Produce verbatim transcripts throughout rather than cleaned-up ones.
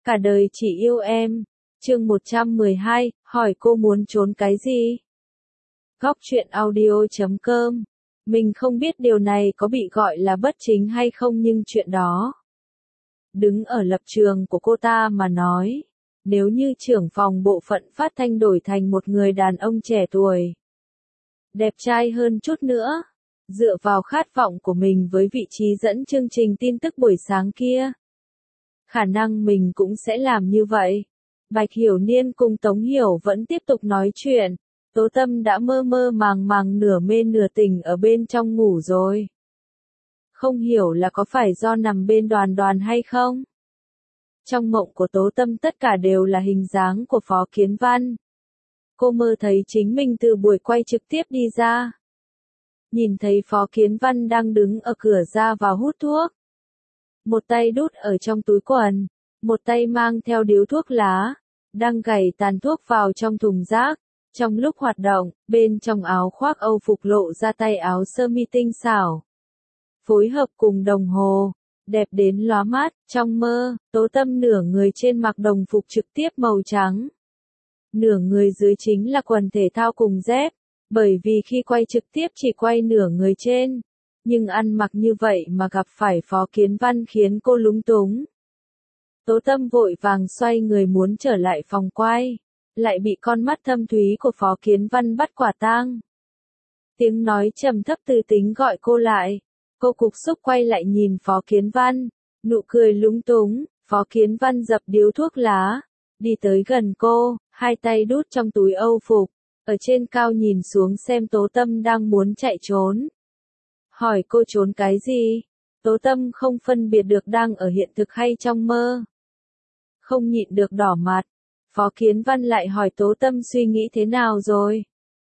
Cả đời chỉ yêu em. Chương một trăm mười hai, hỏi cô muốn trốn cái gì? Góc truyện audio chấm com. Mình không biết điều này có bị gọi là bất chính hay không, nhưng chuyện đó. Đứng ở lập trường của cô ta mà nói, nếu như trưởng phòng bộ phận phát thanh đổi thành một người đàn ông trẻ tuổi, đẹp trai hơn chút nữa, dựa vào khát vọng của mình với vị trí dẫn chương trình tin tức buổi sáng kia, khả năng mình cũng sẽ làm như vậy. Bạch Hiểu Niên cùng Tống Hiểu vẫn tiếp tục nói chuyện. Tố Tâm đã mơ mơ màng màng nửa mê nửa tỉnh ở bên trong ngủ rồi. Không hiểu là có phải do nằm bên Đoàn Đoàn hay không? Trong mộng của Tố Tâm tất cả đều là hình dáng của Phó Kiến Văn. Cô mơ thấy chính mình từ buổi quay trực tiếp đi ra. Nhìn thấy Phó Kiến Văn đang đứng ở cửa ra vào hút thuốc. Một tay đút ở trong túi quần, một tay mang theo điếu thuốc lá, đang gảy tàn thuốc vào trong thùng rác. Trong lúc hoạt động, bên trong áo khoác Âu phục lộ ra tay áo sơ mi tinh xảo. Phối hợp cùng đồng hồ, đẹp đến lóa mắt. Trong mơ, Tố Tâm nửa người trên mặc đồng phục trực tiếp màu trắng. Nửa người dưới chính là quần thể thao cùng dép, bởi vì khi quay trực tiếp chỉ quay nửa người trên. Nhưng ăn mặc như vậy mà gặp phải Phó Kiến Văn khiến cô lúng túng. Tố Tâm vội vàng xoay người muốn trở lại phòng quay, lại bị con mắt thâm thúy của Phó Kiến Văn bắt quả tang. Tiếng nói trầm thấp từ tính gọi cô lại. Cô cục xúc quay lại nhìn Phó Kiến Văn, nụ cười lúng túng. Phó Kiến Văn dập điếu thuốc lá, đi tới gần cô, hai tay đút trong túi Âu phục, ở trên cao nhìn xuống xem Tố Tâm đang muốn chạy trốn. Hỏi cô trốn cái gì? Tố Tâm không phân biệt được đang ở hiện thực hay trong mơ. Không nhịn được đỏ mặt. Phó Kiến Văn lại hỏi Tố Tâm suy nghĩ thế nào rồi?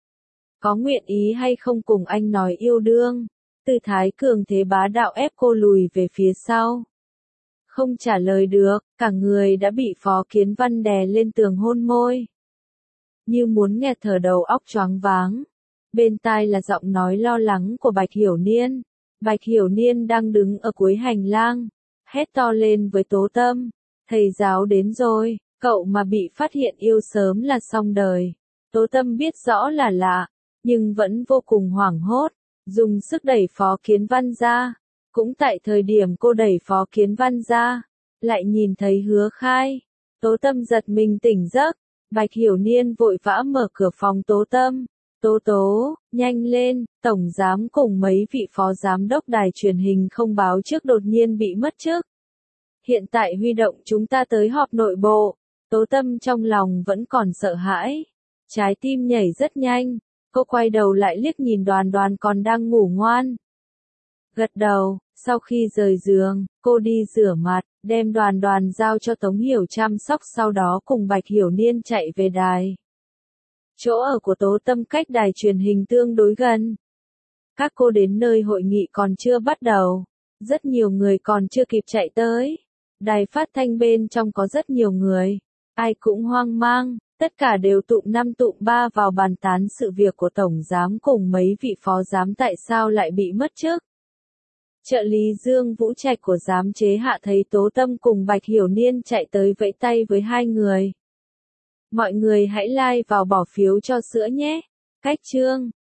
Có nguyện ý hay không cùng anh nói yêu đương? Tư thái cường thế bá đạo ép cô lùi về phía sau. Không trả lời được, cả người đã bị Phó Kiến Văn đè lên tường hôn môi. Như muốn nghẹt thở, đầu óc choáng váng. Bên tai là giọng nói lo lắng của Bạch Hiểu Niên. Bạch Hiểu Niên đang đứng ở cuối hành lang, hét to lên với Tố Tâm. Thầy giáo đến rồi, cậu mà bị phát hiện yêu sớm là xong đời. Tố Tâm biết rõ là lạ, nhưng vẫn vô cùng hoảng hốt, dùng sức đẩy Phó Kiến Văn ra. Cũng tại thời điểm cô đẩy Phó Kiến Văn ra, lại nhìn thấy Hứa Khai. Tố Tâm giật mình tỉnh giấc. Bạch Hiểu Niên vội vã mở cửa phòng Tố Tâm. Tố Tố, nhanh lên, tổng giám cùng mấy vị phó giám đốc đài truyền hình không báo trước đột nhiên bị mất chức. Hiện tại huy động chúng ta tới họp nội bộ. Tố Tâm trong lòng vẫn còn sợ hãi. Trái tim nhảy rất nhanh. Cô quay đầu lại liếc nhìn Đoàn Đoàn còn đang ngủ ngoan. Gật đầu, sau khi rời giường, cô đi rửa mặt, đem Đoàn Đoàn giao cho Tống Hiểu chăm sóc, sau đó cùng Bạch Hiểu Niên chạy về đài. Chỗ ở của Tố Tâm cách đài truyền hình tương đối gần. Các cô đến nơi hội nghị còn chưa bắt đầu. Rất nhiều người còn chưa kịp chạy tới. Đài phát thanh bên trong có rất nhiều người. Ai cũng hoang mang, tất cả đều tụm năm tụm ba vào bàn tán sự việc của Tổng Giám cùng mấy vị phó giám tại sao lại bị mất chức. Trợ lý Dương Vũ Trạch của giám chế hạ thấy Tố Tâm cùng Bạch Hiểu Niên chạy tới vẫy tay với hai người. Mọi người hãy like vào bỏ phiếu cho sữa nhé. Cách chương